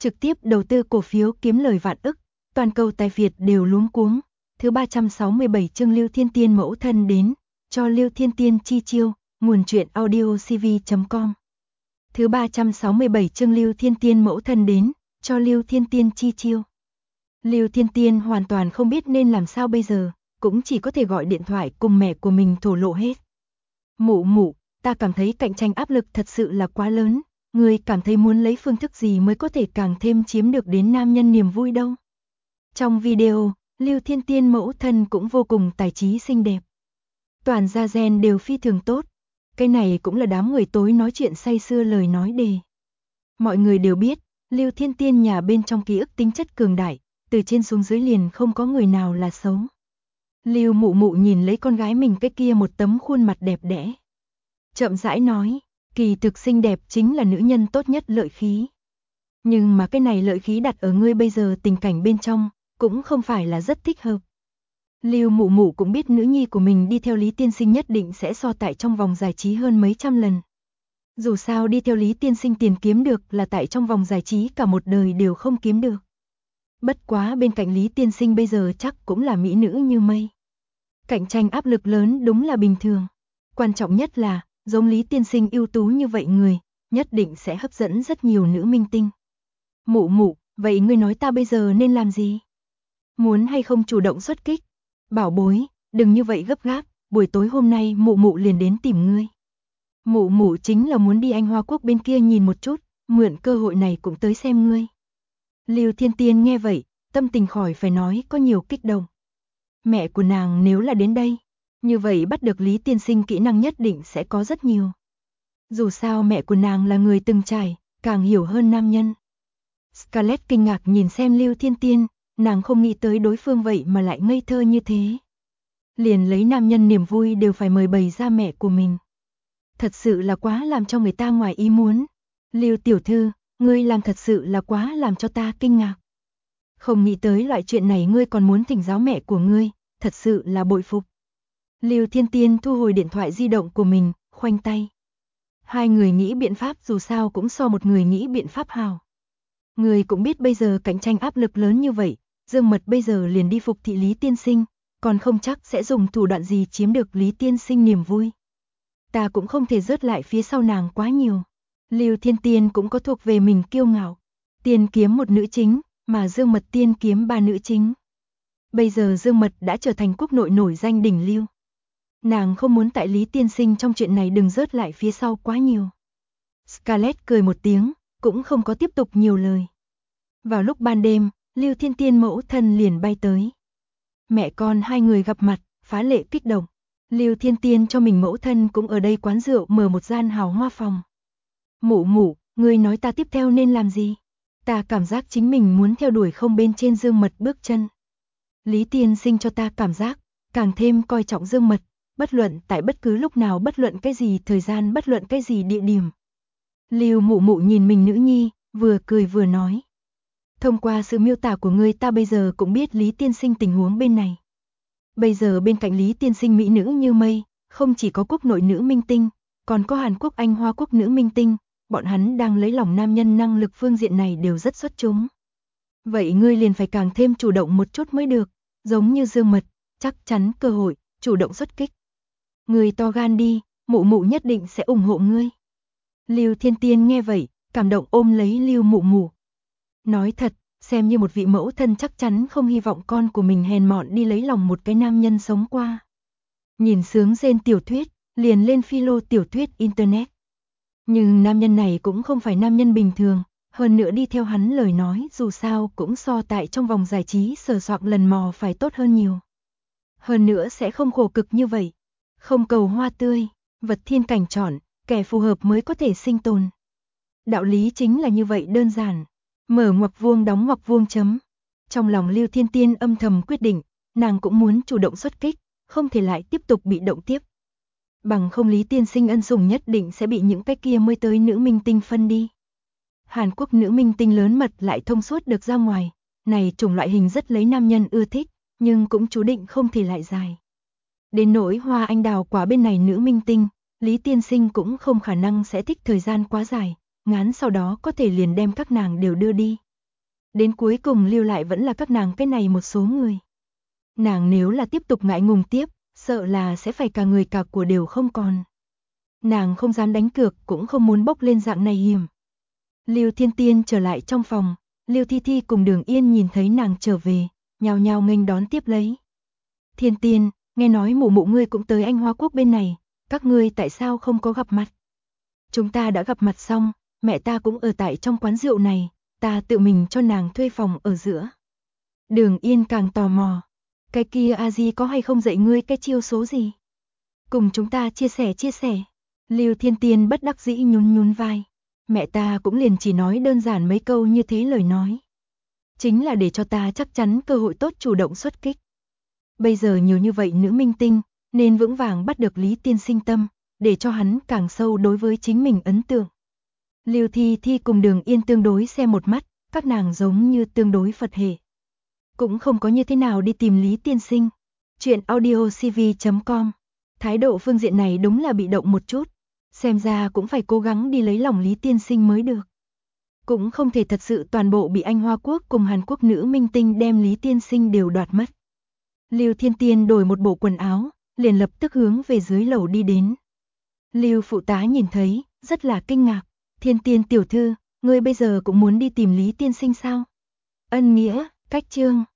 trực tiếp đầu tư cổ phiếu kiếm lời vạn ức, toàn cầu tài Việt đều luống cuống. Thứ 367 chương Lưu Thiên Tiên mẫu thân đến, cho Lưu Thiên Tiên chi chiêu, nguồn truyện audiocv.com. Thứ 367 chương Lưu Thiên Tiên mẫu thân đến, cho Lưu Thiên Tiên chi chiêu. Lưu Thiên Tiên hoàn toàn không biết nên làm sao bây giờ, cũng chỉ có thể gọi điện thoại cùng mẹ của mình thổ lộ hết. Mụ, ta cảm thấy cạnh tranh áp lực thật sự là quá lớn, người cảm thấy muốn lấy phương thức gì mới có thể càng thêm chiếm được đến nam nhân niềm vui đâu. Trong video, Lưu Thiên Tiên mẫu thân cũng vô cùng tài trí xinh đẹp. Toàn gia gen đều phi thường tốt. Cái này cũng là đám người tối nói chuyện say sưa lời nói đề. Mọi người đều biết, Lưu Thiên Tiên nhà bên trong ký ức tính chất cường đại, từ trên xuống dưới liền không có người nào là xấu. Lưu Mụ nhìn lấy con gái mình cái kia một tấm khuôn mặt đẹp đẽ. Chậm rãi nói, kỳ thực xinh đẹp chính là nữ nhân tốt nhất lợi khí. Nhưng mà cái này lợi khí đặt ở ngươi bây giờ tình cảnh bên trong, cũng không phải là rất thích hợp. Lưu Mụ cũng biết nữ nhi của mình đi theo Lý Tiên Sinh nhất định sẽ so tại trong vòng giải trí hơn mấy trăm lần. Dù sao đi theo Lý Tiên Sinh tiền kiếm được là tại trong vòng giải trí cả một đời đều không kiếm được. Bất quá bên cạnh Lý Tiên Sinh bây giờ chắc cũng là mỹ nữ như mây. Cạnh tranh áp lực lớn đúng là bình thường. Quan trọng nhất là, giống Lý Tiên Sinh ưu tú như vậy người, nhất định sẽ hấp dẫn rất nhiều nữ minh tinh. Mụ, vậy ngươi nói ta bây giờ nên làm gì? Muốn hay không chủ động xuất kích? Bảo bối, đừng như vậy gấp gáp, buổi tối hôm nay mụ liền đến tìm ngươi. Mụ chính là muốn đi Anh Hoa Quốc bên kia nhìn một chút, mượn cơ hội này cũng tới xem ngươi. Lưu Thiên Tiên nghe vậy, tâm tình khỏi phải nói có nhiều kích động. Mẹ của nàng nếu là đến đây, như vậy bắt được Lý Tiên Sinh kỹ năng nhất định sẽ có rất nhiều. Dù sao mẹ của nàng là người từng trải, càng hiểu hơn nam nhân. Scarlett kinh ngạc nhìn xem Lưu Thiên Tiên, nàng không nghĩ tới đối phương vậy mà lại ngây thơ như thế. Liền lấy nam nhân niềm vui đều phải mời bày ra mẹ của mình. Thật sự là quá làm cho người ta ngoài ý muốn. Lưu tiểu thư, ngươi làm thật sự là quá làm cho ta kinh ngạc. Không nghĩ tới loại chuyện này ngươi còn muốn thỉnh giáo mẹ của ngươi, thật sự là bội phục. Lưu Thiên Tiên thu hồi điện thoại di động của mình, khoanh tay. Hai người nghĩ biện pháp dù sao cũng so một người nghĩ biện pháp hào. Người cũng biết bây giờ cạnh tranh áp lực lớn như vậy, Dương Mật bây giờ liền đi phục thị Lý Tiên Sinh, còn không chắc sẽ dùng thủ đoạn gì chiếm được Lý Tiên Sinh niềm vui. Ta cũng không thể rớt lại phía sau nàng quá nhiều. Lưu Thiên Tiên cũng có thuộc về mình kiêu ngạo. Tiên kiếm một nữ chính, mà Dương Mật tiên kiếm ba nữ chính. Bây giờ Dương Mật đã trở thành quốc nội nổi danh đỉnh lưu. Nàng không muốn tại Lý Tiên Sinh trong chuyện này đừng rớt lại phía sau quá nhiều. Scarlett cười một tiếng, cũng không có tiếp tục nhiều lời. Vào lúc ban đêm, Lưu Thiên Tiên mẫu thân liền bay tới. Mẹ con hai người gặp mặt, phá lệ kích động. Lưu Thiên Tiên cho mình mẫu thân cũng ở đây quán rượu mở một gian hào hoa phòng. Mụ, ngươi nói ta tiếp theo nên làm gì? Ta cảm giác chính mình muốn theo đuổi không bên trên Dương Mật bước chân. Lý Tiên Sinh cho ta cảm giác, càng thêm coi trọng Dương Mật, bất luận tại bất cứ lúc nào, bất luận cái gì thời gian, bất luận cái gì địa điểm. Lưu Mụ nhìn mình nữ nhi, vừa cười vừa nói. Thông qua sự miêu tả của ngươi ta bây giờ cũng biết Lý Tiên Sinh tình huống bên này. Bây giờ bên cạnh Lý Tiên Sinh mỹ nữ như mây, không chỉ có quốc nội nữ minh tinh, còn có Hàn Quốc Anh Hoa Quốc nữ minh tinh, bọn hắn đang lấy lòng nam nhân, năng lực phương diện này đều rất xuất chúng. Vậy ngươi liền phải càng thêm chủ động một chút mới được, giống như Dương Mật, chắc chắn cơ hội, chủ động xuất kích. Ngươi to gan đi, mụ nhất định sẽ ủng hộ ngươi. Lưu Thiên Tiên nghe vậy, cảm động ôm lấy Lưu Mụ. Nói thật, xem như một vị mẫu thân chắc chắn không hy vọng con của mình hèn mọn đi lấy lòng một cái nam nhân sống qua. Nhìn sướng rên tiểu thuyết, liền lên philo tiểu thuyết internet. Nhưng nam nhân này cũng không phải nam nhân bình thường, hơn nữa đi theo hắn lời nói dù sao cũng so tại trong vòng giải trí sờ soạng lần mò phải tốt hơn nhiều. Hơn nữa sẽ không khổ cực như vậy. Không cầu hoa tươi, vật thiên cảnh chọn, kẻ phù hợp mới có thể sinh tồn. Đạo lý chính là như vậy đơn giản. Mở ngoặc vuông đóng ngoặc vuông chấm. Trong lòng Lưu Thiên Tiên âm thầm quyết định, nàng cũng muốn chủ động xuất kích, không thể lại tiếp tục bị động tiếp. Bằng không Lý Tiên Sinh ân sủng nhất định sẽ bị những cái kia mới tới nữ minh tinh phân đi. Hàn Quốc nữ minh tinh lớn mật lại thông suốt được ra ngoài, này chủng loại hình rất lấy nam nhân ưa thích, nhưng cũng chú định không thể lại dài. Đến nỗi Hoa Anh Đào quả bên này nữ minh tinh, Lý Tiên Sinh cũng không khả năng sẽ thích thời gian quá dài, ngắn sau đó có thể liền đem các nàng đều đưa đi. Đến cuối cùng lưu lại vẫn là các nàng cái này một số người. Nàng nếu là tiếp tục ngại ngùng tiếp, sợ là sẽ phải cả người cả của đều không còn. Nàng không dám đánh cược, cũng không muốn bốc lên dạng này hiểm. Lưu Thiên Tiên trở lại trong phòng, Lưu Thi Thi cùng Đường Yên nhìn thấy nàng trở về, nhao nhao nghênh đón tiếp lấy. Thiên Tiên, nghe nói mụ mụ ngươi cũng tới Anh Hoa Quốc bên này, các ngươi tại sao không có gặp mặt? Chúng ta đã gặp mặt xong, mẹ ta cũng ở tại trong quán rượu này, ta tự mình cho nàng thuê phòng ở giữa. Đường Yên càng tò mò, cái kia a di có hay không dạy ngươi cái chiêu số gì? Cùng chúng ta chia sẻ. Lưu Thiên Tiên bất đắc dĩ nhún nhún vai. Mẹ ta cũng liền chỉ nói đơn giản mấy câu như thế lời nói. Chính là để cho ta chắc chắn cơ hội tốt chủ động xuất kích. Bây giờ nhiều như vậy nữ minh tinh, nên vững vàng bắt được Lý Tiên Sinh tâm, để cho hắn càng sâu đối với chính mình ấn tượng. Lưu Thi Thi cùng Đường Yên tương đối xem một mắt, các nàng giống như tương đối Phật hệ. Cũng không có như thế nào đi tìm Lý Tiên Sinh. Chuyện audiocv.com. Thái độ phương diện này đúng là bị động một chút. Xem ra cũng phải cố gắng đi lấy lòng Lý Tiên Sinh mới được. Cũng không thể thật sự toàn bộ bị Anh Hoa Quốc cùng Hàn Quốc nữ minh tinh đem Lý Tiên Sinh đều đoạt mất. Lưu Thiên Tiên đổi một bộ quần áo, liền lập tức hướng về dưới lầu đi đến. Lưu phụ tá nhìn thấy, rất là kinh ngạc. Thiên Tiên tiểu thư, ngươi bây giờ cũng muốn đi tìm Lý Tiên Sinh sao? Ân nghĩa, cách chương.